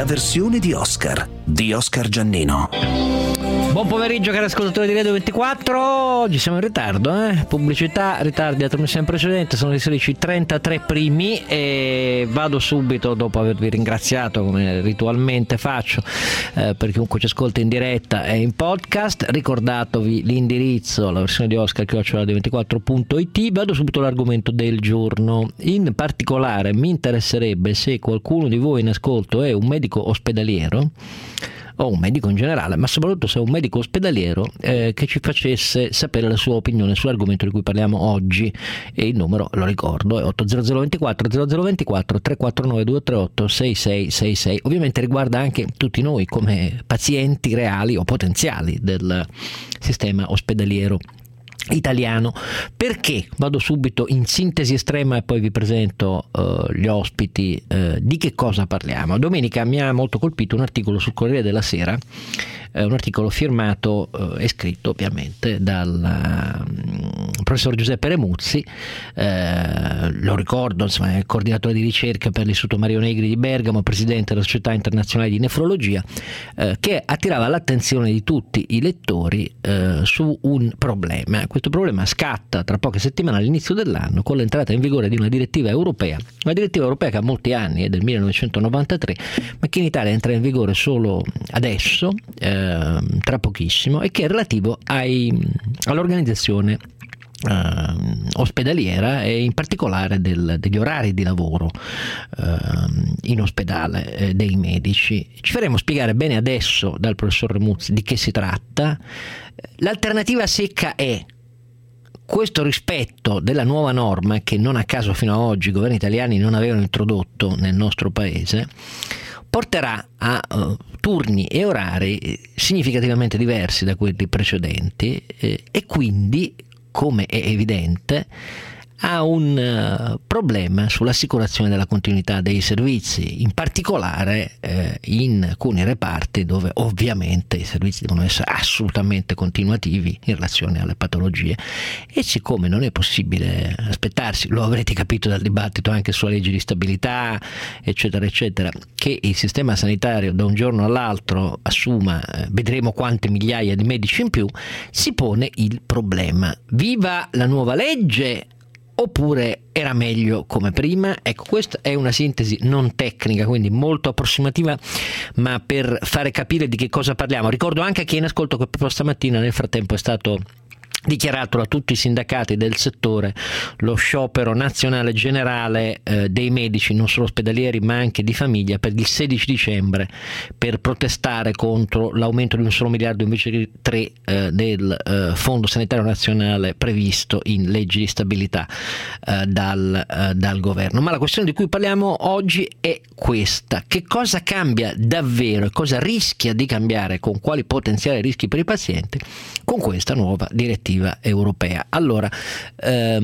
versione di Oscar Giannino. Buon pomeriggio cari ascoltatori di Radio 24, oggi siamo in ritardo, pubblicità, ritardi a trasmissione precedente, sono le 16:33 primi e vado subito dopo avervi ringraziato come ritualmente faccio per chiunque ci ascolta in diretta e in podcast, ricordatovi l'indirizzo, la versione di Oscar @radio24.it, vado subito all'argomento del giorno. In particolare mi interesserebbe se qualcuno di voi in ascolto è un medico ospedaliero o un medico in generale, ma soprattutto se è un medico ospedaliero che ci facesse sapere la sua opinione sull'argomento di cui parliamo oggi, e il numero, lo ricordo, è 800 24 0024 349 238 6666. Ovviamente riguarda anche tutti noi come pazienti reali o potenziali del sistema ospedaliero italiano. Perché? Vado subito in sintesi estrema e poi vi presento gli ospiti. Di che cosa parliamo? Domenica mi ha molto colpito un articolo sul Corriere della Sera, un articolo firmato e scritto ovviamente dal professor Giuseppe Remuzzi, lo ricordo, insomma, è il coordinatore di ricerca per l'Istituto Mario Negri di Bergamo, presidente della Società Internazionale di Nefrologia, che attirava l'attenzione di tutti i lettori su un problema. Questo problema scatta tra poche settimane all'inizio dell'anno con l'entrata in vigore di una direttiva europea che ha molti anni, è del 1993, ma che in Italia entra in vigore solo adesso, tra pochissimo, e che è relativo all'organizzazione ospedaliera e in particolare degli orari di lavoro in ospedale dei medici. Ci faremo spiegare bene adesso dal professor Remuzzi di che si tratta. L'alternativa secca è questo rispetto della nuova norma che non a caso fino ad oggi i governi italiani non avevano introdotto nel nostro paese, porterà a turni e orari significativamente diversi da quelli precedenti e quindi, come è evidente, ha un problema sull'assicurazione della continuità dei servizi, in particolare in alcuni reparti dove ovviamente i servizi devono essere assolutamente continuativi in relazione alle patologie, e siccome non è possibile aspettarsi, lo avrete capito dal dibattito anche sulla legge di stabilità eccetera eccetera, che il sistema sanitario da un giorno all'altro assuma vedremo quante migliaia di medici in più, si pone il problema: viva la nuova legge oppure era meglio come prima? Ecco, questa è una sintesi non tecnica, quindi molto approssimativa, ma per fare capire di che cosa parliamo. Ricordo anche a chi è in ascolto che proprio stamattina nel frattempo è stato dichiarato da tutti i sindacati del settore lo sciopero nazionale generale dei medici, non solo ospedalieri ma anche di famiglia, per il 16 dicembre per protestare contro l'aumento di 1 miliardo invece di 3 del Fondo Sanitario Nazionale previsto in legge di stabilità dal governo. Ma la questione di cui parliamo oggi è questa: che cosa cambia davvero e cosa rischia di cambiare, con quali potenziali rischi per i pazienti, con questa nuova direttiva europea. Allora, c'è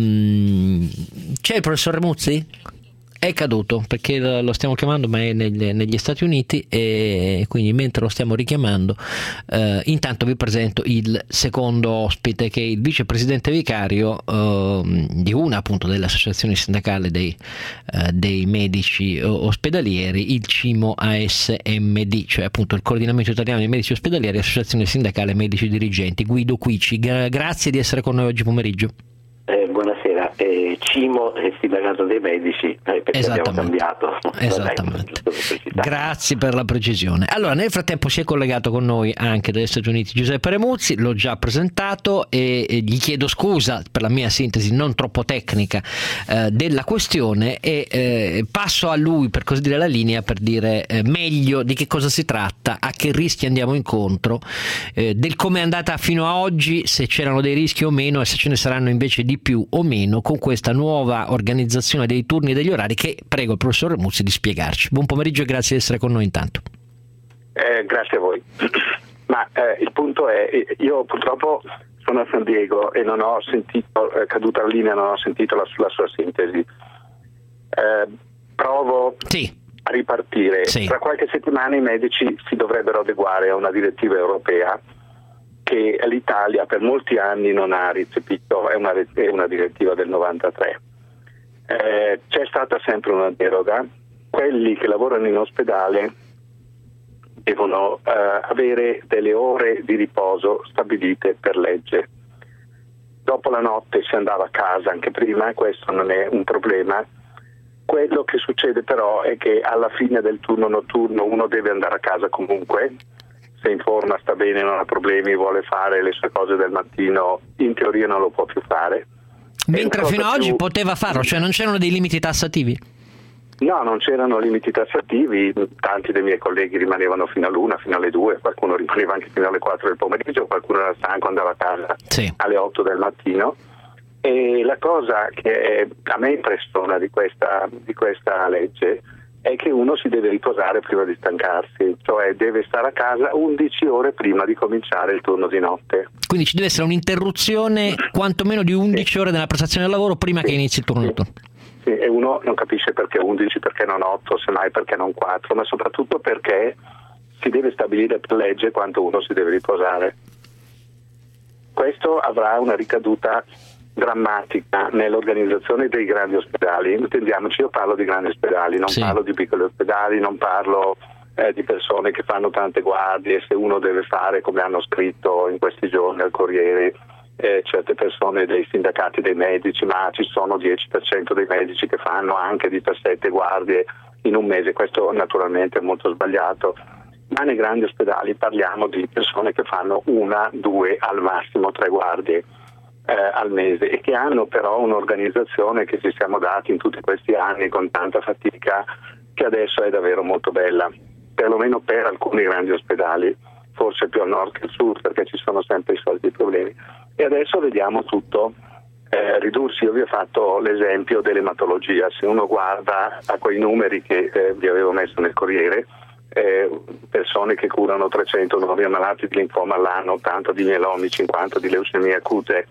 il professor Remuzzi? È caduto perché lo stiamo chiamando, ma è negli Stati Uniti, e quindi mentre lo stiamo richiamando intanto vi presento il secondo ospite, che è il vicepresidente vicario di una appunto delle associazioni sindacali dei medici ospedalieri, il CIMO ASMD, cioè appunto il coordinamento italiano dei medici ospedalieri, associazione sindacale medici dirigenti. Guido Quici, grazie di essere con noi oggi pomeriggio. Buonasera, CIMO è sindacato dei medici, perché abbiamo cambiato. Esattamente. Grazie per la precisione. Allora, nel frattempo si è collegato con noi anche dagli Stati Uniti Giuseppe Remuzzi, l'ho già presentato e gli chiedo scusa per la mia sintesi non troppo tecnica della questione, e passo a lui, per così dire, la linea per dire meglio di che cosa si tratta, a che rischi andiamo incontro, del come è andata fino a oggi, se c'erano dei rischi o meno e se ce ne saranno invece di più o meno con questa nuova organizzazione dei turni e degli orari, che prego il professor Remuzzi di spiegarci. Buon pomeriggio e grazie di essere con noi intanto. Grazie a voi. Ma il punto è, io purtroppo sono a San Diego e non ho sentito, caduta la linea, non ho sentito la sua sintesi. Provo a ripartire. Tra qualche settimana i medici si dovrebbero adeguare a una direttiva europea che l'Italia per molti anni non ha recepito, è una direttiva del 93. C'è stata sempre una deroga. Quelli che lavorano in ospedale devono avere delle ore di riposo stabilite per legge. Dopo la notte si andava a casa anche prima, e questo non è un problema. Quello che succede però è che alla fine del turno notturno uno deve andare a casa comunque, se in forma, sta bene, non ha problemi, vuole fare le sue cose del mattino, in teoria non lo può più fare. Mentre fino ad oggi poteva farlo, cioè non c'erano dei limiti tassativi? No, non c'erano limiti tassativi, tanti dei miei colleghi rimanevano fino all'1, fino alle 2, qualcuno rimaneva anche fino alle 4 del pomeriggio, qualcuno era stanco, andava a casa alle 8 del mattino. E la cosa che a me impressiona di questa legge è che uno si deve riposare prima di stancarsi, cioè deve stare a casa 11 ore prima di cominciare il turno di notte. Quindi ci deve essere un'interruzione quantomeno di 11 ore della prestazione del lavoro prima che inizi il turno notturno. Sì, e uno non capisce perché 11, perché non 8, semmai perché non 4, ma soprattutto perché si deve stabilire per legge quanto uno si deve riposare. Questo avrà una ricaduta drammatica nell'organizzazione dei grandi ospedali. Intendiamoci, io parlo di grandi ospedali, non parlo di piccoli ospedali, non parlo di persone che fanno tante guardie. Se uno deve fare, come hanno scritto in questi giorni al Corriere, certe persone dei sindacati dei medici, ma ci sono 10% dei medici che fanno anche 17 guardie in un mese. Questo naturalmente è molto sbagliato, ma nei grandi ospedali parliamo di persone che fanno 1, 2, al massimo 3 guardie al mese, e che hanno però un'organizzazione che ci siamo dati in tutti questi anni con tanta fatica, che adesso è davvero molto bella, perlomeno per alcuni grandi ospedali, forse più al nord che al sud, perché ci sono sempre i soliti problemi. E adesso vediamo tutto ridursi. Io vi ho fatto l'esempio dell'ematologia. Se uno guarda a quei numeri che vi avevo messo nel Corriere, persone che curano 300 nuovi ammalati di linfoma all'anno, 80 di mielomi, 50 di leucemie acute,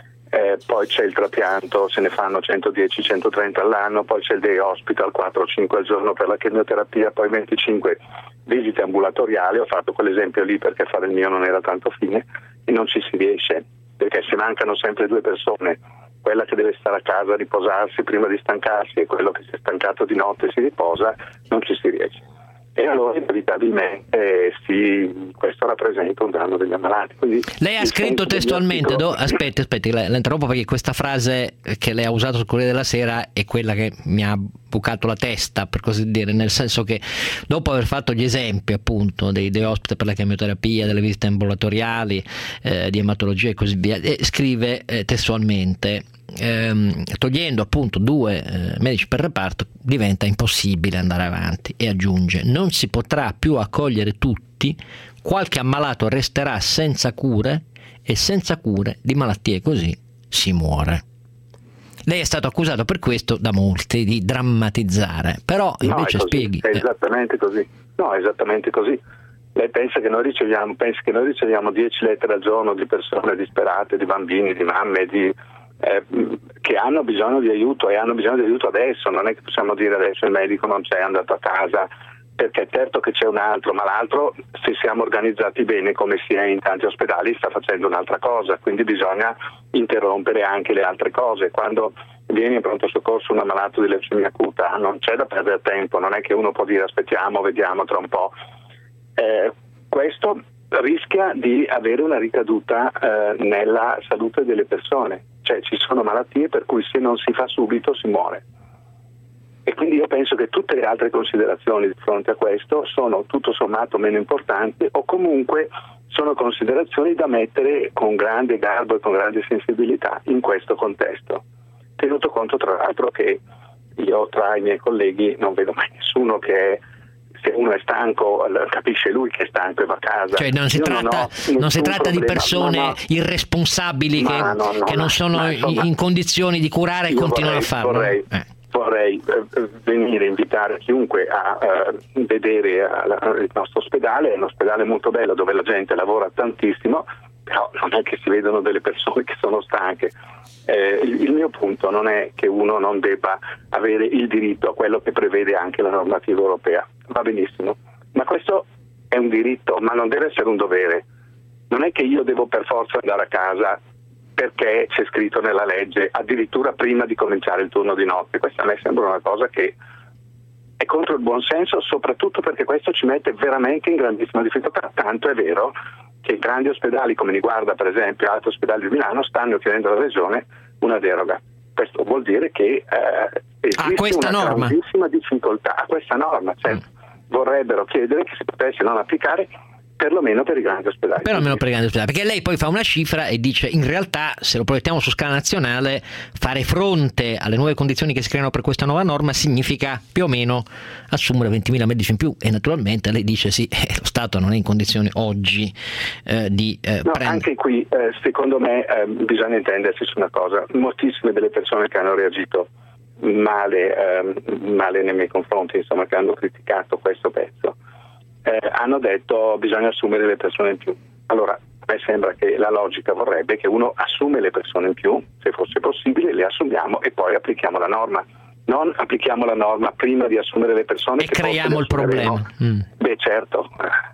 poi c'è il trapianto, se ne fanno 110-130 all'anno, poi c'è il day hospital, 4-5 al giorno per la chemioterapia, poi 25 visite ambulatoriali. Ho fatto quell'esempio lì perché fare il mio non era tanto fine, e non ci si riesce, perché se mancano sempre 2 persone, quella che deve stare a casa a riposarsi prima di stancarsi e quello che si è stancato di notte si riposa, non ci si riesce. E allora inevitabilmente questo rappresenta un danno degli ammalati. Quindi lei ha scritto testualmente, aspetti, la interrompo perché questa frase che lei ha usato sul Corriere della Sera è quella che mi ha bucato la testa, per così dire, nel senso che dopo aver fatto gli esempi appunto dei ospiti per la chemioterapia, delle visite ambulatoriali, di ematologia e così via, scrive testualmente: togliendo appunto 2 medici per reparto diventa impossibile andare avanti, e aggiunge: non si potrà più accogliere tutti, qualche ammalato resterà senza cure, e senza cure di malattie così si muore. Lei è stato accusato per questo da molti di drammatizzare, però invece no, spieghi. È esattamente così. No, è esattamente così. Lei pensa che noi riceviamo 10 lettere al giorno di persone disperate, di bambini, di mamme, che hanno bisogno di aiuto, e hanno bisogno di aiuto adesso. Non è che possiamo dire adesso il medico non c'è, è andato a casa, perché certo che c'è un altro, ma l'altro, se siamo organizzati bene come si è in tanti ospedali, sta facendo un'altra cosa, quindi bisogna interrompere anche le altre cose. Quando viene in pronto soccorso un ammalato di leucemia acuta non c'è da perdere tempo, non è che uno può dire aspettiamo, vediamo tra un po'. Questo rischia di avere una ricaduta nella salute delle persone, cioè ci sono malattie per cui se non si fa subito si muore. E quindi io penso che tutte le altre considerazioni di fronte a questo sono tutto sommato meno importanti, o comunque sono considerazioni da mettere con grande garbo e con grande sensibilità in questo contesto, tenuto conto tra l'altro che io tra i miei colleghi non vedo mai nessuno che, se uno è stanco, capisce lui che è stanco e va a casa. Cioè non si tratta di persone irresponsabili che non sono in condizioni di curare e continuano a farlo. Vorrei venire a invitare chiunque a vedere il nostro ospedale. È un ospedale molto bello dove la gente lavora tantissimo, però non è che si vedono delle persone che sono stanche. Il mio punto non è che uno non debba avere il diritto a quello che prevede anche la normativa europea, va benissimo, ma questo è un diritto, ma non deve essere un dovere. Non è che io devo per forza andare a casa perché c'è scritto nella legge, addirittura prima di cominciare il turno di notte. Questa a me sembra una cosa che è contro il buonsenso, soprattutto perché questo ci mette veramente in grandissima difficoltà. Tanto è vero che i grandi ospedali, come riguarda per esempio l'Alto Ospedale di Milano, stanno chiedendo alla Regione una deroga. Questo vuol dire che esiste una grandissima difficoltà a questa norma, cioè vorrebbero chiedere che si potesse non applicare perlomeno per i grandi ospedali. Perlomeno per i grandi ospedali, perché lei poi fa una cifra e dice in realtà, se lo proiettiamo su scala nazionale, fare fronte alle nuove condizioni che si creano per questa nuova norma significa più o meno assumere 20.000 medici in più, e naturalmente lei dice sì, lo Stato non è in condizione oggi di prendere. Anche qui secondo me bisogna intendersi su una cosa: moltissime delle persone che hanno reagito male nei miei confronti, insomma, che hanno criticato questo pezzo, hanno detto bisogna assumere le persone in più. Allora, a me sembra che la logica vorrebbe che uno assume le persone in più, se fosse possibile le assumiamo e poi applichiamo la norma. Non applichiamo la norma prima di assumere le persone e creiamo il problema. Beh, certo.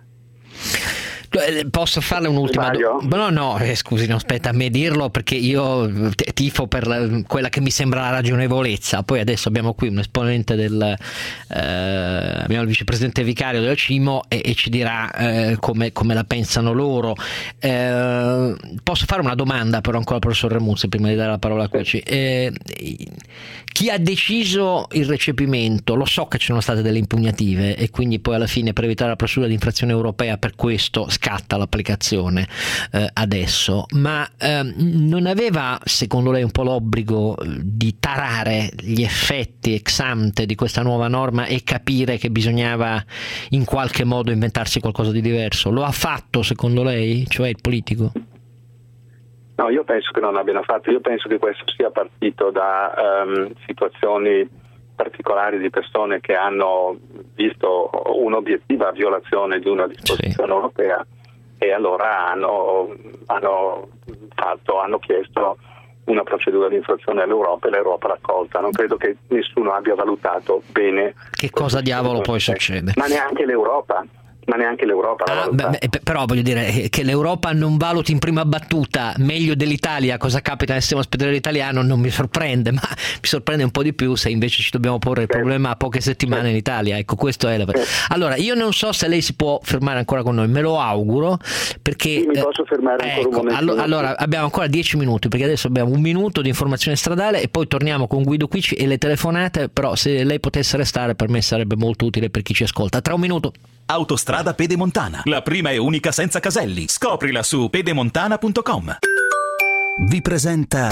Posso farle un'ultima domanda? No, scusi, no, aspetta a me dirlo, perché io tifo per quella che mi sembra la ragionevolezza. Poi adesso abbiamo qui un esponente abbiamo il vicepresidente vicario del CIMO e ci dirà come la pensano loro. Posso fare una domanda però ancora al professor Remuzzi prima di dare la parola a Cucci? Chi ha deciso il recepimento, lo so che ci sono state delle impugnative e quindi poi alla fine, per evitare la procedura di infrazione europea, per questo scatta l'applicazione adesso, ma non aveva secondo lei un po' l'obbligo di tarare gli effetti ex ante di questa nuova norma e capire che bisognava in qualche modo inventarsi qualcosa di diverso? Lo ha fatto secondo lei, cioè il politico? No, io penso che non l'abbiano fatto. Io penso che questo sia partito da situazioni particolari di persone che hanno visto un'obiettiva violazione di una disposizione europea e allora hanno chiesto una procedura di infrazione all'Europa e l'Europa l'ha accolta. Non credo che nessuno abbia valutato bene che cosa diavolo poi succede. Ma neanche l'Europa. Però voglio dire che l'Europa non valuti in prima battuta meglio dell'Italia cosa capita nel sistema ospedaliero italiano non mi sorprende, ma mi sorprende un po' di più se invece ci dobbiamo porre il problema a poche settimane in Italia. Ecco, questo è Allora, io non so se lei si può fermare ancora con noi, me lo auguro, perché mi posso fermare ancora un momento. Allora abbiamo ancora 10 minuti, perché adesso abbiamo un minuto di informazione stradale e poi torniamo con Guido Cucci e le telefonate, però se lei potesse restare per me sarebbe molto utile per chi ci ascolta. Tra un minuto. Autostrada Pedemontana, la prima e unica senza caselli. Scoprila su pedemontana.com. Vi presenta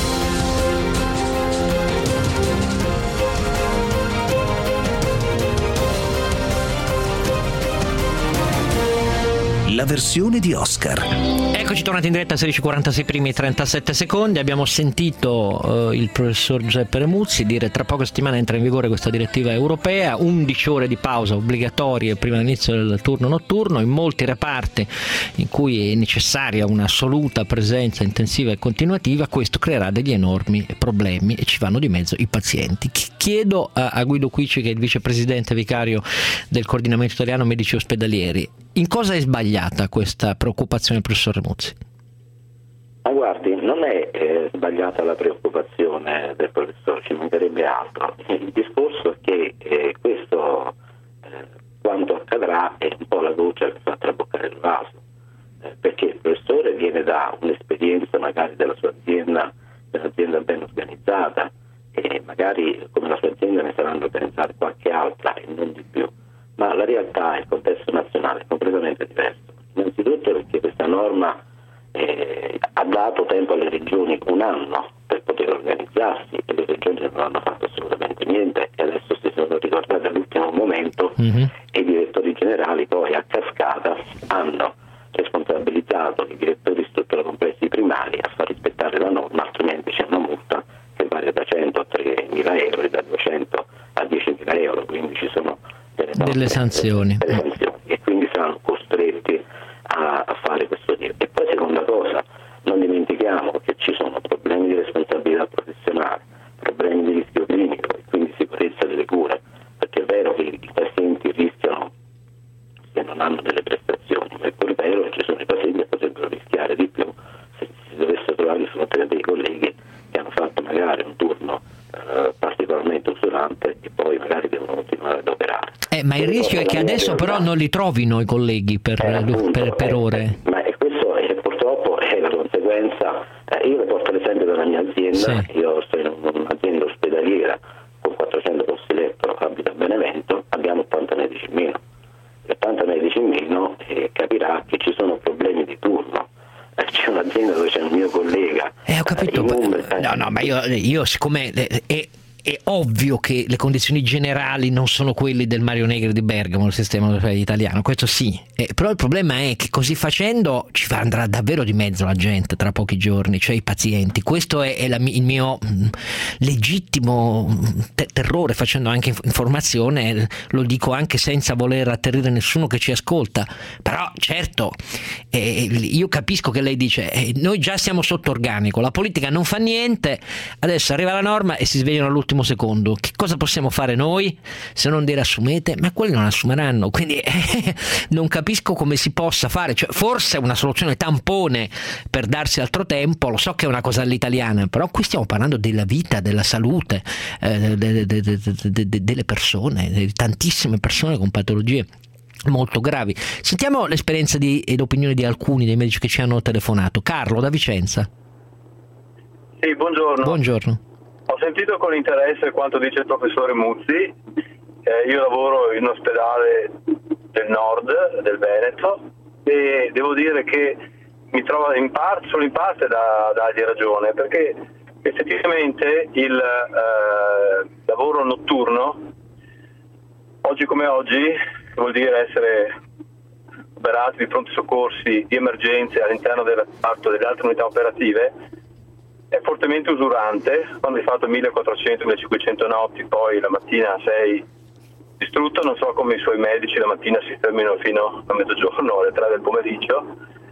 la versione di Oscar. Eccoci tornati in diretta a 16:46 primi 37 secondi. Abbiamo sentito il professor Giuseppe Remuzzi dire tra poche settimane entra in vigore questa direttiva europea, 11 ore di pausa obbligatorie prima dell'inizio del turno notturno in molti reparti in cui è necessaria un'assoluta presenza intensiva e continuativa. Questo creerà degli enormi problemi e ci vanno di mezzo i pazienti. Chiedo a Guido Cucci, che è il vicepresidente vicario del coordinamento italiano medici ospedalieri, in cosa è sbagliata questa preoccupazione, professor Remuzzi? Ma guardi, non è sbagliata la preoccupazione del professore, ci mancherebbe altro. Il discorso è che questo, quando accadrà, è un po' la goccia che fa traboccare il vaso, perché il professore viene da un'esperienza magari della sua azienda, un'azienda ben organizzata, e magari come la sua azienda ne saranno organizzate qualche altra e non di più. Ma la realtà, il contesto nazionale è completamente diverso. Innanzitutto perché questa norma ha dato tempo alle regioni, un anno, per poter organizzarsi, e le regioni non hanno fatto assolutamente niente e adesso si sono ricordate all'ultimo momento e i direttori generali poi a cascata hanno responsabilizzato i direttori di strutture complessi primari a far rispettare la norma, altrimenti c'è una multa che varia da 100 a 3.000 euro e da 200 a 10.000 euro, quindi ci sono delle sanzioni. E quindi saranno costretti a fare questo tipo. E poi seconda cosa, non dimentichiamo che ci sono problemi di responsabilità professionale, problemi di rischio clinico e quindi sicurezza delle cure, perché è vero che i pazienti rischiano se non hanno delle prestazioni, ma è pure vero che ci sono i pazienti che potrebbero rischiare di più se si dovesse trovare di fronte a dei colleghi che hanno fatto magari un turno particolarmente usurante e poi magari devono continuare Ma il rischio è che adesso però non li trovino i colleghi per ore. Ma questo purtroppo è la conseguenza. Io le porto l'esempio della mia azienda. Sì. Io sto in un'azienda ospedaliera con 400 posti letto, abito a Benevento, abbiamo 80 medici in meno. 80 medici in meno, capirà che ci sono problemi di turno. C'è un'azienda dove c'è un mio collega. Ho capito. No, ma io siccome è ovvio che le condizioni generali non sono quelle del Mario Negri di Bergamo, il sistema italiano, questo sì. Però il problema è che così facendo ci andrà davvero di mezzo la gente tra pochi giorni, cioè i pazienti. Questo è il mio legittimo terrore, facendo anche informazione, lo dico anche senza voler atterrire nessuno che ci ascolta. Però certo, io capisco che lei dice noi già siamo sotto organico, la politica non fa niente, adesso arriva la norma e si svegliano all'ultimo secondo. Che cosa possiamo fare noi se non dire assumete? Ma quelli non assumeranno, quindi non capisco come si possa fare. Cioè, forse una soluzione tampone per darsi altro tempo, lo so che è una cosa all'italiana, però qui stiamo parlando della vita, della salute delle persone, di tantissime persone con patologie molto gravi. Sentiamo l'esperienza e l'opinione di alcuni dei medici che ci hanno telefonato. Carlo da Vicenza. Sì, buongiorno. Ho sentito con interesse quanto dice il professore Muzzi. Io lavoro in un ospedale del nord del Veneto e devo dire che mi trovo solo in parte da dargli ragione, perché effettivamente il lavoro notturno, oggi come oggi, vuol dire essere operati di pronti soccorsi, di emergenze all'interno del reparto delle altre unità operative, è fortemente usurante. Quando hai fatto 1400-1500 notti, poi la mattina sei distrutto. Non so come i suoi medici la mattina si fermino fino a mezzogiorno, alle 3 del pomeriggio.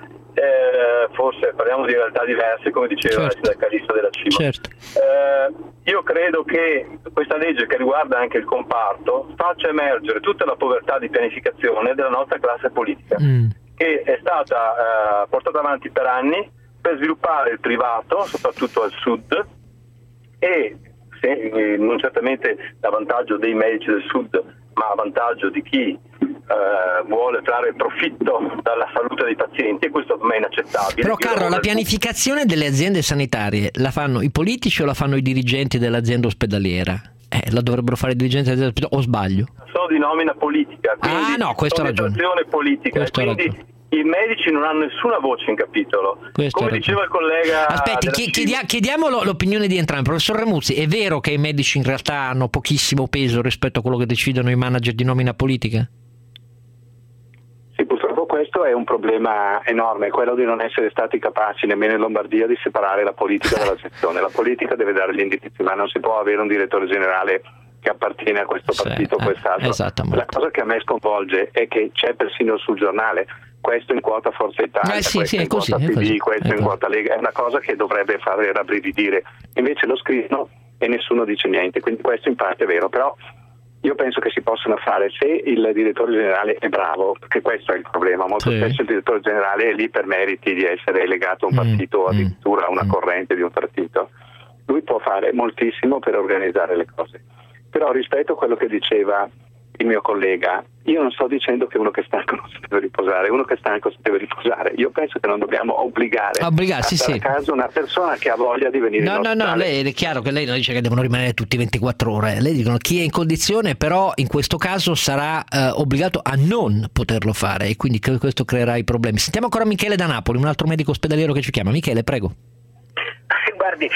Forse parliamo di realtà diverse, come diceva il sindacalista della CIMA. Certo. Io credo che questa legge, che riguarda anche il comparto, faccia emergere tutta la povertà di pianificazione della nostra classe politica, che è stata portata avanti per anni per sviluppare il privato, soprattutto al sud, e non certamente a vantaggio dei medici del sud, ma a vantaggio di chi vuole trarre profitto dalla salute dei pazienti, e questo per me è inaccettabile. Però Carlo, la pianificazione delle aziende sanitarie la fanno i politici o la fanno i dirigenti dell'azienda ospedaliera? La dovrebbero fare i dirigenti dell'azienda ospedaliera, o sbaglio? Sono di nomina politica, quindi questo ha ragione. Politica, quindi i medici non hanno nessuna voce in capitolo. Come diceva il collega... Aspetti, chiediamo l'opinione di entrambi. Professor Remuzzi, è vero che i medici in realtà hanno pochissimo peso rispetto a quello che decidono i manager di nomina politica? Sì, purtroppo questo è un problema enorme, quello di non essere stati capaci nemmeno in Lombardia di separare la politica dalla gestione. La politica deve dare gli indirizzi, ma non si può avere un direttore generale che appartiene a questo partito o quest'altro. La cosa che a me sconvolge è che c'è persino sul giornale questo in quota Forza Italia, questo in quota PD, questo in quota Lega. È una cosa che dovrebbe fare rabbrividire, invece lo scrivono e nessuno dice niente, quindi questo in parte è vero. Però io penso che si possano fare, se il direttore generale è bravo, perché questo è il problema, molto spesso il direttore generale è lì per meriti di essere legato a un partito o addirittura a una corrente di un partito. Lui può fare moltissimo per organizzare le cose, però rispetto a quello che diceva il mio collega, io non sto dicendo che uno che è stanco non si deve riposare, uno che è stanco si deve riposare. Io penso che non dobbiamo obbligare a caso una persona che ha voglia di venire in ospedale. No, lei, è chiaro che lei non dice che devono rimanere tutti 24 ore, lei dicono chi è in condizione, però in questo caso sarà obbligato a non poterlo fare, e quindi questo creerà i problemi. Sentiamo ancora Michele da Napoli, un altro medico ospedaliero che ci chiama. Michele, prego. Guardi,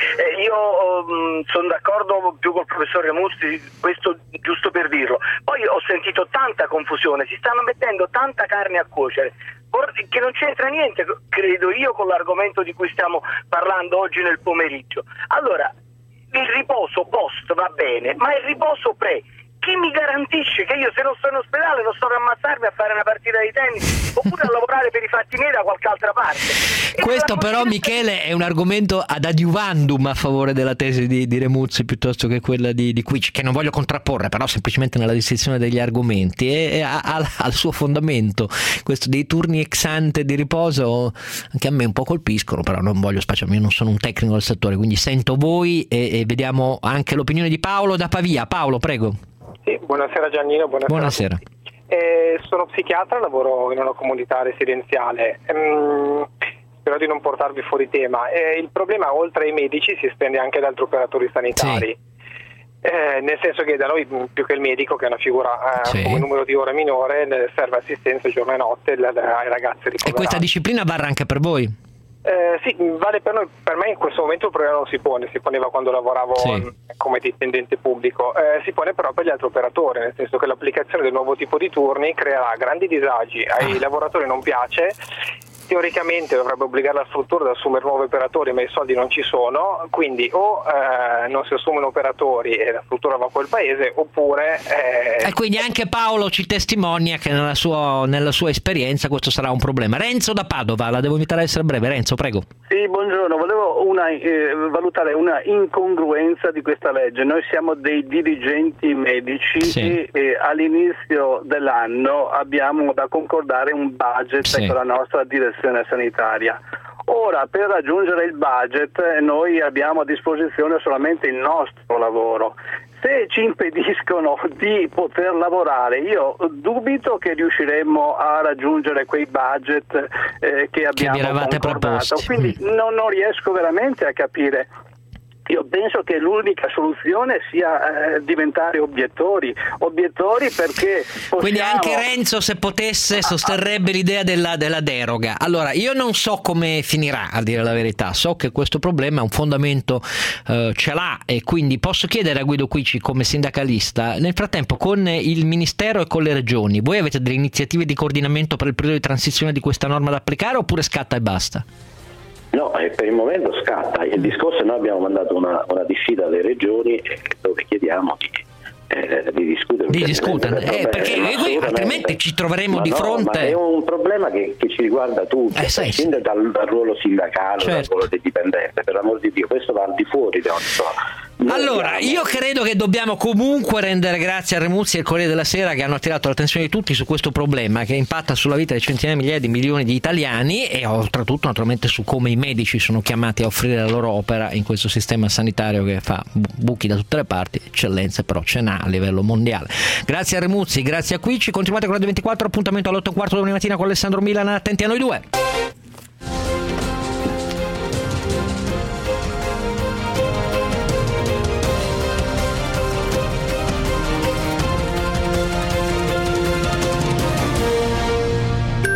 io sono d'accordo più col professore Muzzi, questo giusto per dirlo. Poi ho sentito tanta confusione, si stanno mettendo tanta carne a cuocere, che non c'entra niente, credo io, con l'argomento di cui stiamo parlando oggi nel pomeriggio. Allora, il riposo post va bene, ma il riposo pre, chi mi garantisce che io, se non sto in ospedale, non sto ad ammazzarmi a fare una partita di tennis oppure a lavorare per i fatti miei da qualche altra parte? Questo però, Michele, è un argomento ad adiuvandum a favore della tesi di Remuzzi piuttosto che quella di Quic, che non voglio contrapporre, però semplicemente nella distinzione degli argomenti, e al suo fondamento. Questo dei turni ex ante di riposo anche a me un po' colpiscono, però non voglio spacciarmi, io non sono un tecnico del settore, quindi sento voi e vediamo anche l'opinione di Paolo da Pavia. Paolo, prego. Sì, buonasera Giannino, buonasera. Sono psichiatra, lavoro in una comunità residenziale. Spero di non portarvi fuori tema. Il problema, oltre ai medici, si estende anche ad altri operatori sanitari. Sì. Nel senso che da noi, più che il medico, che è una figura come numero di ore minore, serve assistenza giorno e notte ai ragazzi ricoverati. E questa disciplina varrà anche per voi? Sì, vale per noi. Per me in questo momento il problema non si pone, si poneva quando lavoravo come dipendente pubblico, si pone però per gli altri operatori, nel senso che l'applicazione del nuovo tipo di turni creerà grandi disagi, ai lavoratori non piace. Teoricamente dovrebbe obbligare la struttura ad assumere nuovi operatori, ma i soldi non ci sono, quindi o non si assumono operatori e la struttura va a quel paese, oppure... E quindi anche Paolo ci testimonia che nella sua esperienza questo sarà un problema. Renzo da Padova, la devo invitare a essere breve. Renzo, prego. Sì, buongiorno, volevo valutare una incongruenza di questa legge. Noi siamo dei dirigenti medici e all'inizio dell'anno abbiamo da concordare un budget con la nostra direzione sanitaria. Ora, per raggiungere il budget noi abbiamo a disposizione solamente il nostro lavoro. Se ci impediscono di poter lavorare, io dubito che riusciremmo a raggiungere quei budget che abbiamo concordato. Quindi non riesco veramente a capire. Io penso che l'unica soluzione sia diventare obiettori perché quindi anche Renzo, se potesse, sosterrebbe l'idea della deroga. Allora, io non so come finirà, a dire la verità, so che questo problema è un fondamento, ce l'ha, e quindi posso chiedere a Guido Quici, come sindacalista, nel frattempo con il Ministero e con le regioni, voi avete delle iniziative di coordinamento per il periodo di transizione di questa norma da applicare, oppure scatta e basta? No, per il momento scatta. Il discorso è che noi abbiamo mandato una diffida alle regioni dove chiediamo di discutere. Perché altrimenti ci troveremo di fronte... Ma è un problema che ci riguarda tutti, dal ruolo sindacale, dal ruolo del dipendente, per l'amor di Dio, questo va al di fuori da ogni cosa. Allora, io credo che dobbiamo comunque rendere grazie a Remuzzi e al Corriere della Sera, che hanno attirato l'attenzione di tutti su questo problema che impatta sulla vita di centinaia di migliaia di milioni di italiani, e oltretutto naturalmente su come i medici sono chiamati a offrire la loro opera in questo sistema sanitario che fa buchi da tutte le parti, eccellenze però ce n'ha a livello mondiale. Grazie a Remuzzi, grazie a Quici, continuate con Radio 24, appuntamento alle 8:15 domani mattina con Alessandro Milana, attenti a noi due.